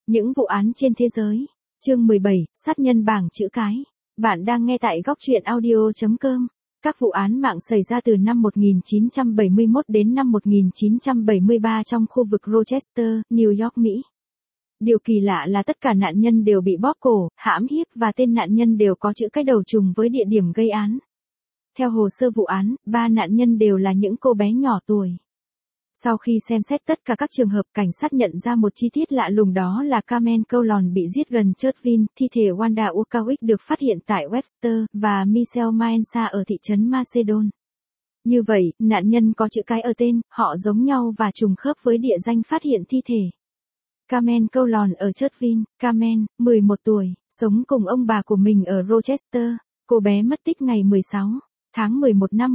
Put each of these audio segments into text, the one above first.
Những vụ án trên thế giới. Chương 17, sát nhân bảng chữ cái. Bạn đang nghe tại góc truyện audio.com. Các vụ án mạng xảy ra từ năm 1971 đến năm 1973 trong khu vực Rochester, New York, Mỹ. Điều kỳ lạ là tất cả nạn nhân đều bị bóp cổ, hãm hiếp và tên nạn nhân đều có chữ cái đầu trùng với địa điểm gây án. Theo hồ sơ vụ án, 3 nạn nhân đều là những cô bé nhỏ tuổi. Sau khi xem xét tất cả các trường hợp, cảnh sát nhận ra một chi tiết lạ lùng, đó là Carmen Coulon bị giết gần Churchville, thi thể Wanda Ukawich được phát hiện tại Webster, và Michelle Maenza ở thị trấn Macedon. Như vậy, nạn nhân có chữ cái ở tên, họ giống nhau và trùng khớp với địa danh phát hiện thi thể. Carmen Coulon ở Churchville. Carmen, 11 tuổi, sống cùng ông bà của mình ở Rochester. Cô bé mất tích ngày 16 tháng 11 năm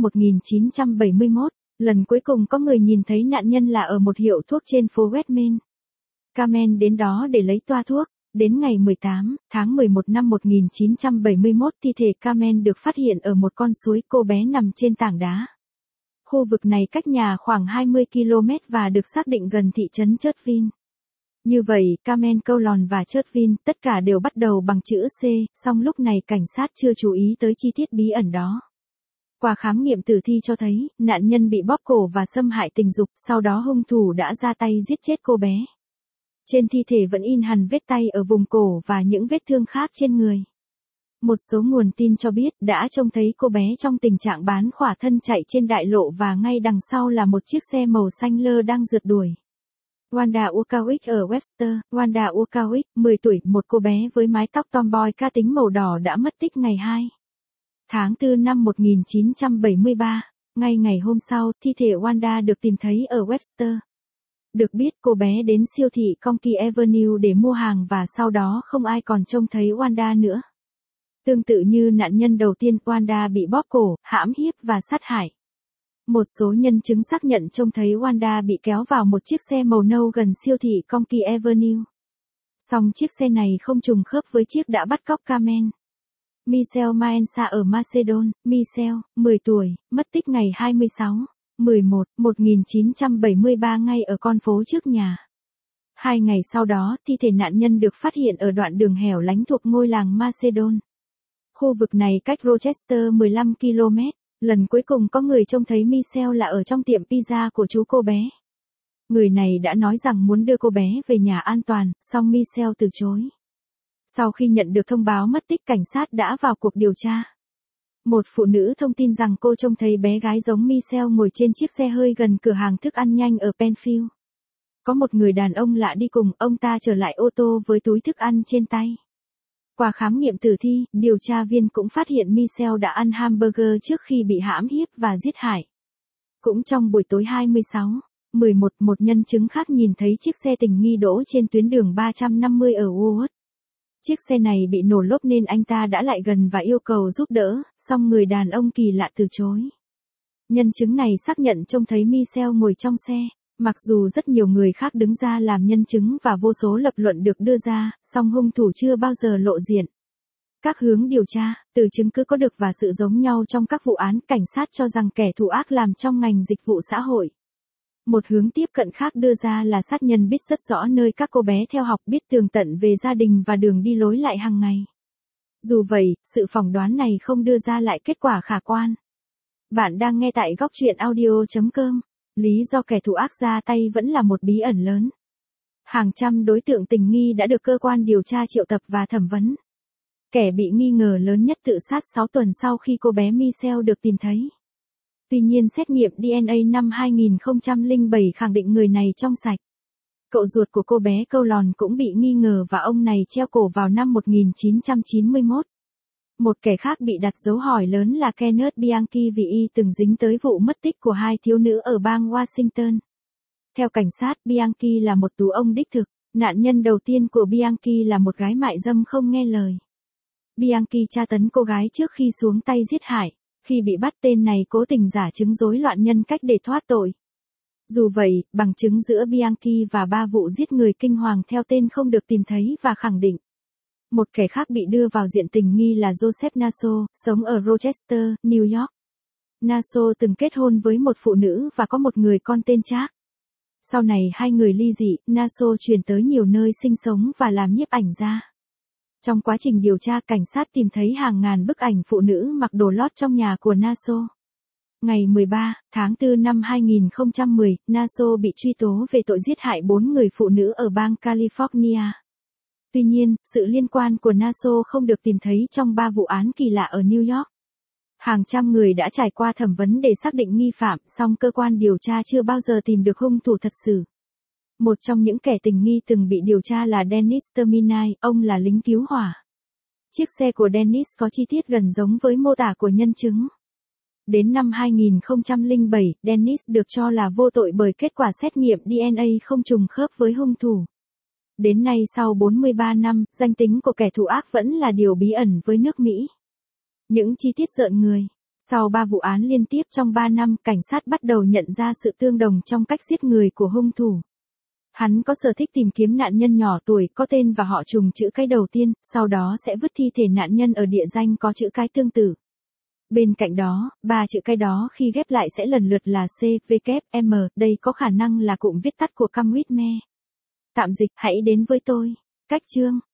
1971. Lần cuối cùng có người nhìn thấy nạn nhân là ở một hiệu thuốc trên phố Westmain. Carmen đến đó để lấy toa thuốc. Đến ngày 18 tháng 11 năm 1971, thi thể Carmen được phát hiện ở một con suối, cô bé nằm trên tảng đá. Khu vực này cách nhà khoảng 20 km và được xác định gần thị trấn Churchville. Như vậy, Carmen Coulon và Churchville tất cả đều bắt đầu bằng chữ C, song lúc này cảnh sát chưa chú ý tới chi tiết bí ẩn đó. Qua khám nghiệm tử thi cho thấy, nạn nhân bị bóp cổ và xâm hại tình dục, sau đó hung thủ đã ra tay giết chết cô bé. Trên thi thể vẫn in hằn vết tay ở vùng cổ và những vết thương khác trên người. Một số nguồn tin cho biết đã trông thấy cô bé trong tình trạng bán khỏa thân chạy trên đại lộ và ngay đằng sau là một chiếc xe màu xanh lơ đang rượt đuổi. Wanda Ukawich ở Webster. Wanda Ukawich, 10 tuổi, một cô bé với mái tóc tomboy cá tính màu đỏ đã mất tích ngày 2 tháng 4 năm 1973. Ngay ngày hôm sau, thi thể Wanda được tìm thấy ở Webster. Được biết cô bé đến siêu thị Conky Avenue để mua hàng và sau đó không ai còn trông thấy Wanda nữa. Tương tự như nạn nhân đầu tiên, Wanda bị bóp cổ, hãm hiếp và sát hại. Một số nhân chứng xác nhận trông thấy Wanda bị kéo vào một chiếc xe màu nâu gần siêu thị Conky Avenue. Song chiếc xe này không trùng khớp với chiếc đã bắt cóc Carmen. Michelle Maenza ở Macedon. Michelle, 10 tuổi, mất tích ngày 26/11/1973 ngay ở con phố trước nhà. 2 ngày sau đó, thi thể nạn nhân được phát hiện ở đoạn đường hẻo lánh thuộc ngôi làng Macedon. Khu vực này cách Rochester 15 km. Lần cuối cùng có người trông thấy Michelle là ở trong tiệm pizza của chú cô bé. Người này đã nói rằng muốn đưa cô bé về nhà an toàn, song Michelle từ chối. Sau khi nhận được thông báo mất tích, cảnh sát đã vào cuộc điều tra. Một phụ nữ thông tin rằng cô trông thấy bé gái giống Michelle ngồi trên chiếc xe hơi gần cửa hàng thức ăn nhanh ở Penfield. Có một người đàn ông lạ đi cùng, ông ta trở lại ô tô với túi thức ăn trên tay. Qua khám nghiệm tử thi, điều tra viên cũng phát hiện Michelle đã ăn hamburger trước khi bị hãm hiếp và giết hại. Cũng trong buổi tối 26/11, một nhân chứng khác nhìn thấy chiếc xe tình nghi đỗ trên tuyến đường 350 ở Woolworth. Chiếc xe này bị nổ lốp nên anh ta đã lại gần và yêu cầu giúp đỡ, song người đàn ông kỳ lạ từ chối. Nhân chứng này xác nhận trông thấy Michelle ngồi trong xe. Mặc dù rất nhiều người khác đứng ra làm nhân chứng và vô số lập luận được đưa ra, song hung thủ chưa bao giờ lộ diện. Các hướng điều tra, từ chứng cứ có được và sự giống nhau trong các vụ án, cảnh sát cho rằng kẻ thù ác làm trong ngành dịch vụ xã hội. Một hướng tiếp cận khác đưa ra là sát nhân biết rất rõ nơi các cô bé theo học, biết tường tận về gia đình và đường đi lối lại hàng ngày. Dù vậy, sự phỏng đoán này không đưa ra lại kết quả khả quan. Bạn đang nghe tại góc truyện audio.com. Lý do kẻ thù ác ra tay vẫn là một bí ẩn lớn. Hàng trăm đối tượng tình nghi đã được cơ quan điều tra triệu tập và thẩm vấn. Kẻ bị nghi ngờ lớn nhất tự sát 6 tuần sau khi cô bé Michelle được tìm thấy. Tuy nhiên xét nghiệm DNA năm 2007 khẳng định người này trong sạch. Cậu ruột của cô bé Coulon cũng bị nghi ngờ và ông này treo cổ vào năm 1991. Một kẻ khác bị đặt dấu hỏi lớn là Kenneth Bianchi vì y từng dính tới vụ mất tích của 2 thiếu nữ ở bang Washington. Theo cảnh sát, Bianchi là một tú ông đích thực. Nạn nhân đầu tiên của Bianchi là một gái mại dâm không nghe lời. Bianchi tra tấn cô gái trước khi xuống tay giết hại. Khi bị bắt, tên này cố tình giả chứng rối loạn nhân cách để thoát tội. Dù vậy, bằng chứng giữa Bianchi và 3 vụ giết người kinh hoàng theo tên không được tìm thấy và khẳng định. Một kẻ khác bị đưa vào diện tình nghi là Joseph Naso, sống ở Rochester, New York. Naso từng kết hôn với một phụ nữ và có một người con tên Jack. Sau này hai người ly dị, Naso chuyển tới nhiều nơi sinh sống và làm nhiếp ảnh gia. Trong quá trình điều tra, cảnh sát tìm thấy hàng ngàn bức ảnh phụ nữ mặc đồ lót trong nhà của Naso. Ngày 13 tháng 4 năm 2010, Naso bị truy tố về tội giết hại 4 người phụ nữ ở bang California. Tuy nhiên, sự liên quan của Naso không được tìm thấy trong 3 vụ án kỳ lạ ở New York. Hàng trăm người đã trải qua thẩm vấn để xác định nghi phạm, song cơ quan điều tra chưa bao giờ tìm được hung thủ thật sự. Một trong những kẻ tình nghi từng bị điều tra là Dennis Terminai, ông là lính cứu hỏa. Chiếc xe của Dennis có chi tiết gần giống với mô tả của nhân chứng. Đến năm 2007, Dennis được cho là vô tội bởi kết quả xét nghiệm DNA không trùng khớp với hung thủ. Đến nay sau 43 năm, danh tính của kẻ thù ác vẫn là điều bí ẩn với nước Mỹ. Những chi tiết rợn người. Sau 3 vụ án liên tiếp trong 3 năm, cảnh sát bắt đầu nhận ra sự tương đồng trong cách giết người của hung thủ. Hắn có sở thích tìm kiếm nạn nhân nhỏ tuổi có tên và họ trùng chữ cái đầu tiên, sau đó sẽ vứt thi thể nạn nhân ở địa danh có chữ cái tương tự. Bên cạnh đó, 3 chữ cái đó khi ghép lại sẽ lần lượt là C, V, M, đây có khả năng là cụm viết tắt của Come With Me. Tạm dịch, hãy đến với tôi. Cách chương